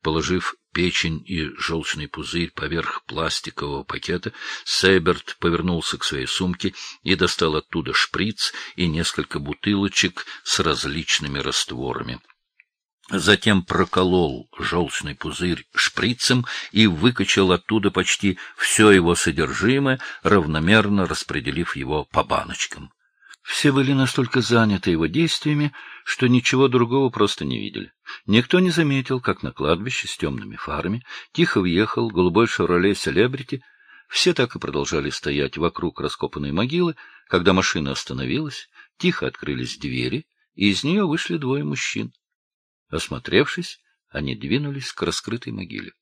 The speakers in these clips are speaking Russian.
Положив печень и желчный пузырь поверх пластикового пакета, Сейберт повернулся к своей сумке и достал оттуда шприц и несколько бутылочек с различными растворами. Затем проколол желчный пузырь шприцем и выкачал оттуда почти все его содержимое, равномерно распределив его по баночкам. Все были настолько заняты его действиями, что ничего другого просто не видели. Никто не заметил, как на кладбище с темными фарами тихо въехал голубой «Шевроле Селебрити». Все так и продолжали стоять вокруг раскопанной могилы. Когда машина остановилась, тихо открылись двери, и из нее вышли двое мужчин. Осмотревшись, они двинулись к раскрытой могиле.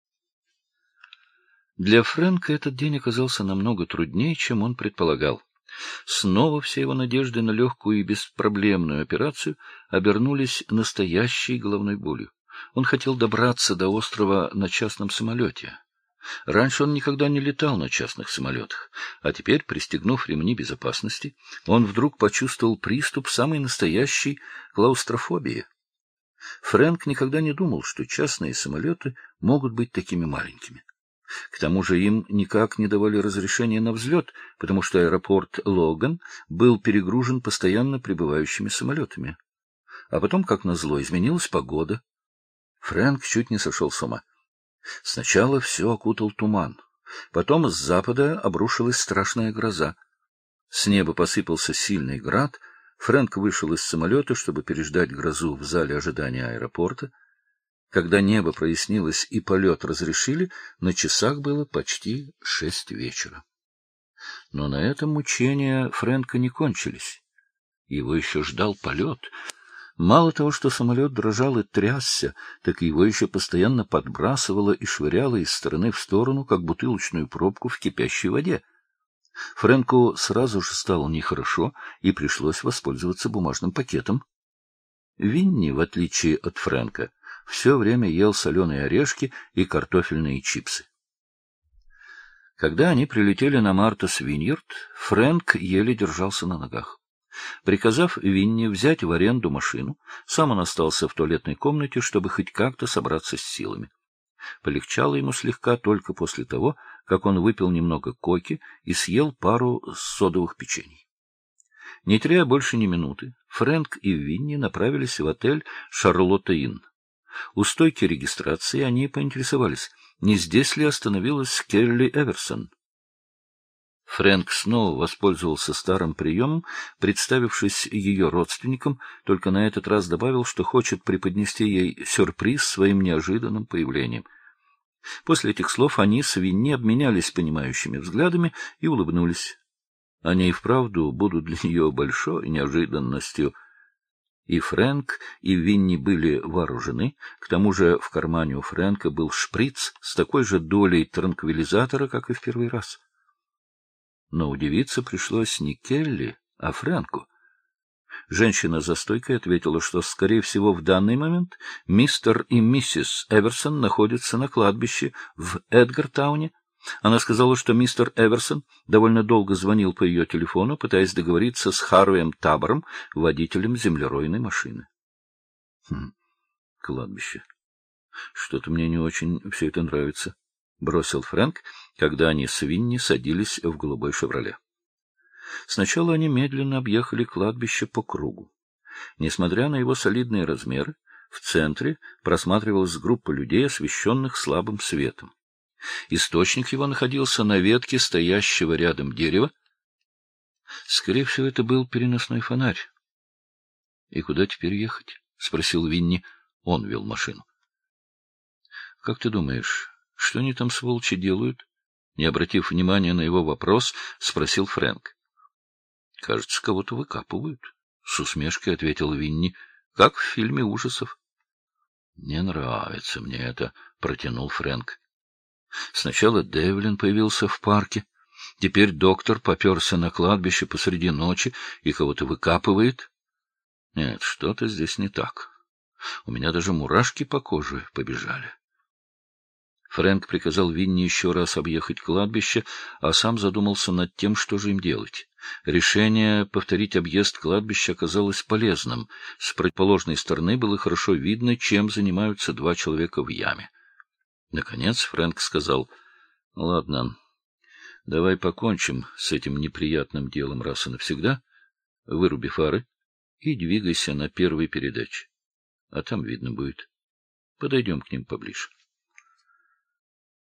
Для Фрэнка этот день оказался намного труднее, чем он предполагал. Снова все его надежды на легкую и беспроблемную операцию обернулись настоящей головной болью. Он хотел добраться до острова на частном самолете. Раньше он никогда не летал на частных самолетах, а теперь, пристегнув ремни безопасности, он вдруг почувствовал приступ самой настоящей клаустрофобии. Фрэнк никогда не думал, что частные самолеты могут быть такими маленькими. К тому же им никак не давали разрешения на взлет, потому что аэропорт Логан был перегружен постоянно прибывающими самолетами. А потом, как назло, изменилась погода. Фрэнк чуть не сошел с ума. Сначала все окутал туман. Потом с запада обрушилась страшная гроза. С неба посыпался сильный град. Фрэнк вышел из самолета, чтобы переждать грозу в зале ожидания аэропорта. Когда небо прояснилось и полет разрешили, на часах было почти 6 вечера. Но на этом мучения Фрэнка не кончились. Его еще ждал полет. Мало того, что самолет дрожал и трясся, так его еще постоянно подбрасывало и швыряло из стороны в сторону, как бутылочную пробку в кипящей воде. Фрэнку сразу же стало нехорошо, и пришлось воспользоваться бумажным пакетом. Винни, в отличие от Фрэнка, все время ел соленые орешки и картофельные чипсы. Когда они прилетели на Мартас Виньярд, Фрэнк еле держался на ногах. Приказав Винни взять в аренду машину, сам он остался в туалетной комнате, чтобы хоть как-то собраться с силами. Полегчало ему слегка только после того, как он выпил немного коки и съел пару содовых печений. Не теряя больше ни минуты, Фрэнк и Винни направились в отель «Шарлотта-Инн». У стойки регистрации они поинтересовались, не здесь ли остановилась Келли Эверсон. Фрэнк снова воспользовался старым приемом, представившись ее родственником, только на этот раз добавил, что хочет преподнести ей сюрприз своим неожиданным появлением. После этих слов они с Винни обменялись понимающими взглядами и улыбнулись. Они и вправду будут для нее большой неожиданностью. И Фрэнк, и Винни были вооружены, к тому же в кармане у Фрэнка был шприц с такой же долей транквилизатора, как и в первый раз. Но удивиться пришлось не Келли, а Фрэнку. Женщина за стойкой ответила, что, скорее всего, в данный момент мистер и миссис Эверсон находятся на кладбище в Эдгартауне. Она сказала, что мистер Эверсон довольно долго звонил по ее телефону, пытаясь договориться с Харвием Табором, водителем землеройной машины. Кладбище. Что-то мне не очень все это нравится, — бросил Фрэнк, когда они с Винни садились в голубой «Шевроле». Сначала они медленно объехали кладбище по кругу. Несмотря на его солидные размеры, в центре просматривалась группа людей, освещенных слабым светом. Источник его находился на ветке стоящего рядом дерева. Скорее всего, это был переносной фонарь. — И куда теперь ехать? — спросил Винни. Он вел машину. — Как ты думаешь, что они там, сволочи, делают? Не обратив внимания на его вопрос, спросил Фрэнк. — Кажется, кого-то выкапывают, — с усмешкой ответил Винни, — как в фильме ужасов. — Не нравится мне это, — протянул Фрэнк. Сначала Девлин появился в парке, теперь доктор попёрся на кладбище посреди ночи и кого-то выкапывает. Нет, что-то здесь не так. У меня даже мурашки по коже побежали. Фрэнк приказал Винни еще раз объехать кладбище, а сам задумался над тем, что же им делать. Решение повторить объезд кладбища оказалось полезным. С противоположной стороны было хорошо видно, чем занимаются два человека в яме. Наконец Фрэнк сказал: — Ладно, давай покончим с этим неприятным делом раз и навсегда. Выруби фары и двигайся на первой передаче. А там видно будет. Подойдем к ним поближе.